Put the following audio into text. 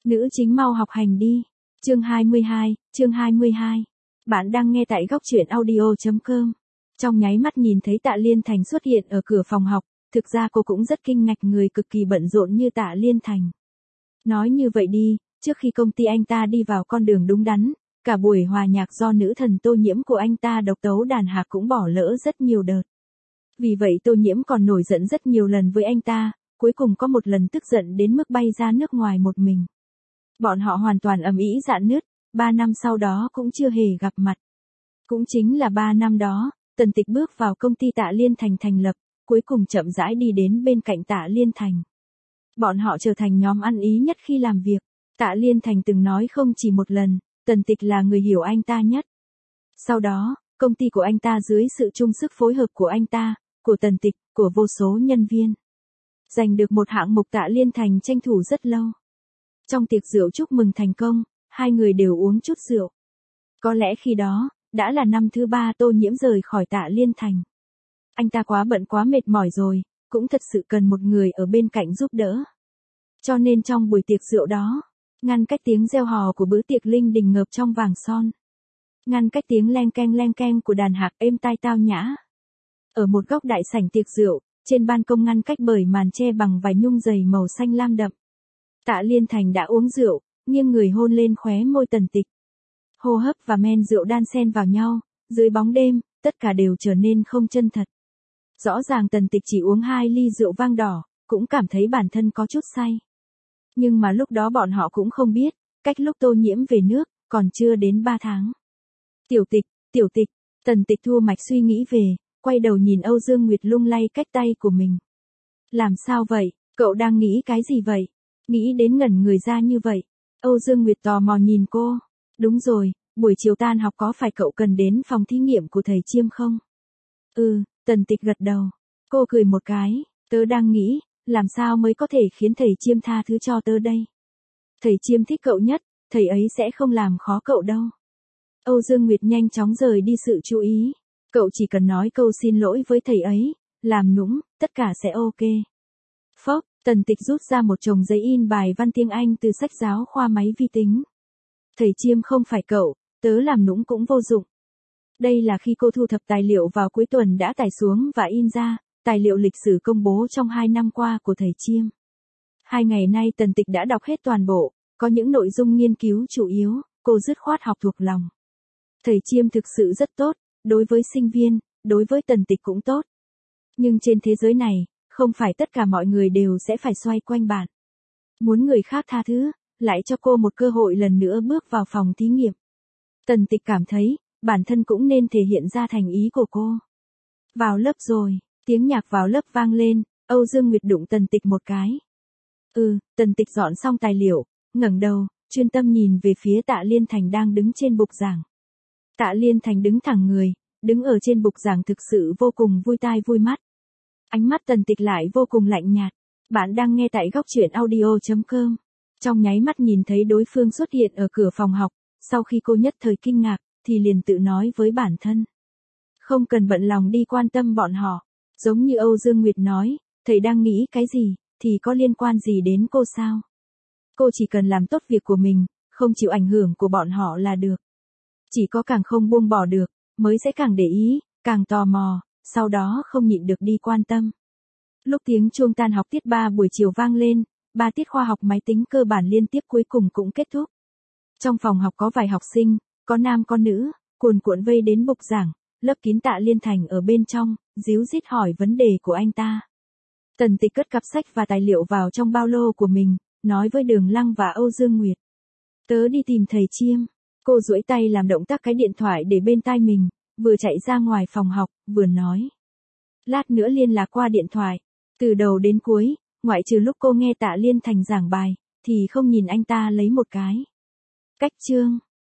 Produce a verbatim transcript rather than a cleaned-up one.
Nữ chính mau học hành đi. Chương hai mươi hai, chương hai mươi hai. Bạn đang nghe tại góc truyện audio chấm com. Trong nháy mắt nhìn thấy Tạ Liên Thành xuất hiện ở cửa phòng học, thực ra cô cũng rất kinh ngạc người cực kỳ bận rộn như Tạ Liên Thành. Nói như vậy đi, trước khi công ty anh ta đi vào con đường đúng đắn, cả buổi hòa nhạc do nữ thần Tô Nhiễm của anh ta độc tấu đàn hạc cũng bỏ lỡ rất nhiều đợt. Vì vậy Tô Nhiễm còn nổi giận rất nhiều lần với anh ta, cuối cùng có một lần tức giận đến mức bay ra nước ngoài một mình. Bọn họ hoàn toàn ầm ĩ rạn nứt, ba năm sau đó cũng chưa hề gặp mặt. Cũng chính là ba năm đó, Tần Tịch bước vào công ty Tạ Liên Thành thành lập, cuối cùng chậm rãi đi đến bên cạnh Tạ Liên Thành. Bọn họ trở thành nhóm ăn ý nhất khi làm việc. Tạ Liên Thành từng nói không chỉ một lần, Tần Tịch là người hiểu anh ta nhất. Sau đó, công ty của anh ta dưới sự chung sức phối hợp của anh ta, của Tần Tịch, của vô số nhân viên, giành được một hạng mục Tạ Liên Thành tranh thủ rất lâu. Trong tiệc rượu chúc mừng thành công, hai người đều uống chút rượu. Có lẽ khi đó, đã là năm thứ ba Tô Nhiễm rời khỏi Tạ Liên Thành. Anh ta quá bận quá mệt mỏi rồi, cũng thật sự cần một người ở bên cạnh giúp đỡ. Cho nên trong buổi tiệc rượu đó, ngăn cách tiếng reo hò của bữa tiệc linh đình ngập trong vàng son, ngăn cách tiếng leng keng leng keng của đàn hạc êm tai tao nhã. Ở một góc đại sảnh tiệc rượu, trên ban công ngăn cách bởi màn che bằng vải nhung dày màu xanh lam đậm. Tạ Liên Thành đã uống rượu, nghiêng người hôn lên khóe môi Tần Tịch. Hô hấp và men rượu đan xen vào nhau, dưới bóng đêm, tất cả đều trở nên không chân thật. Rõ ràng Tần Tịch chỉ uống hai ly rượu vang đỏ, cũng cảm thấy bản thân có chút say. Nhưng mà lúc đó bọn họ cũng không biết, cách lúc Tô Nhiễm về nước, còn chưa đến ba tháng. Tiểu Tịch, Tiểu Tịch, Tần Tịch thua mạch suy nghĩ về, quay đầu nhìn Âu Dương Nguyệt lung lay cách tay của mình. Làm sao vậy, cậu đang nghĩ cái gì vậy? Nghĩ đến ngẩn người ra như vậy. Âu Dương Nguyệt tò mò nhìn cô. Đúng rồi, buổi chiều tan học có phải cậu cần đến phòng thí nghiệm của thầy Chiêm không? Ừ, Tần Tịch gật đầu. Cô cười một cái, tớ đang nghĩ, làm sao mới có thể khiến thầy Chiêm tha thứ cho tớ đây? Thầy Chiêm thích cậu nhất, thầy ấy sẽ không làm khó cậu đâu. Âu Dương Nguyệt nhanh chóng rời đi sự chú ý. Cậu chỉ cần nói câu xin lỗi với thầy ấy, làm nũng, tất cả sẽ ok. Phốc, Tần Tịch rút ra một chồng giấy in bài văn tiếng Anh từ sách giáo khoa máy vi tính. Thầy Chiêm không phải cậu, tớ làm nũng cũng vô dụng. Đây là khi cô thu thập tài liệu vào cuối tuần đã tải xuống và in ra, tài liệu lịch sử công bố trong hai năm qua của thầy Chiêm. Hai ngày nay Tần Tịch đã đọc hết toàn bộ, có những nội dung nghiên cứu chủ yếu, cô dứt khoát học thuộc lòng. Thầy Chiêm thực sự rất tốt, đối với sinh viên, đối với Tần Tịch cũng tốt. Nhưng trên thế giới này, không phải tất cả mọi người đều sẽ phải xoay quanh bạn. Muốn người khác tha thứ, lại cho cô một cơ hội lần nữa bước vào phòng thí nghiệm. Tần Tịch cảm thấy, bản thân cũng nên thể hiện ra thành ý của cô. Vào lớp rồi, tiếng nhạc vào lớp vang lên, Âu Dương Nguyệt đụng Tần Tịch một cái. Ừ, Tần Tịch dọn xong tài liệu, ngẩng đầu, chuyên tâm nhìn về phía Tạ Liên Thành đang đứng trên bục giảng. Tạ Liên Thành đứng thẳng người, đứng ở trên bục giảng thực sự vô cùng vui tai vui mắt. Ánh mắt Tần Tịch lại vô cùng lạnh nhạt. Bạn đang nghe tại góc truyện audio chấm com. Trong nháy mắt nhìn thấy đối phương xuất hiện ở cửa phòng học, sau khi cô nhất thời kinh ngạc, thì liền tự nói với bản thân. Không cần bận lòng đi quan tâm bọn họ. Giống như Âu Dương Nguyệt nói, thầy đang nghĩ cái gì, thì có liên quan gì đến cô sao? Cô chỉ cần làm tốt việc của mình, không chịu ảnh hưởng của bọn họ là được. Chỉ có càng không buông bỏ được, mới sẽ càng để ý, càng tò mò, sau đó không nhịn được đi quan tâm. Lúc tiếng chuông tan học tiết ba buổi chiều vang lên, ba tiết khoa học máy tính cơ bản liên tiếp cuối cùng cũng kết thúc. Trong phòng học có vài học sinh, có nam có nữ, cuồn cuộn vây đến bục giảng, lớp kín Tạ Liên Thành ở bên trong, díu dít hỏi vấn đề của anh ta. Tần Tịch cất cặp sách và tài liệu vào trong ba lô của mình, nói với Đường Lăng và Âu Dương Nguyệt. Tớ đi tìm thầy Chiêm. Cô duỗi tay làm động tác cái điện thoại để bên tai mình, vừa chạy ra ngoài phòng học, vừa nói. Lát nữa liên lạc qua điện thoại. Từ đầu đến cuối, ngoại trừ lúc cô nghe Tạ Liên Thành giảng bài, thì không nhìn anh ta lấy một cái. Cách chương.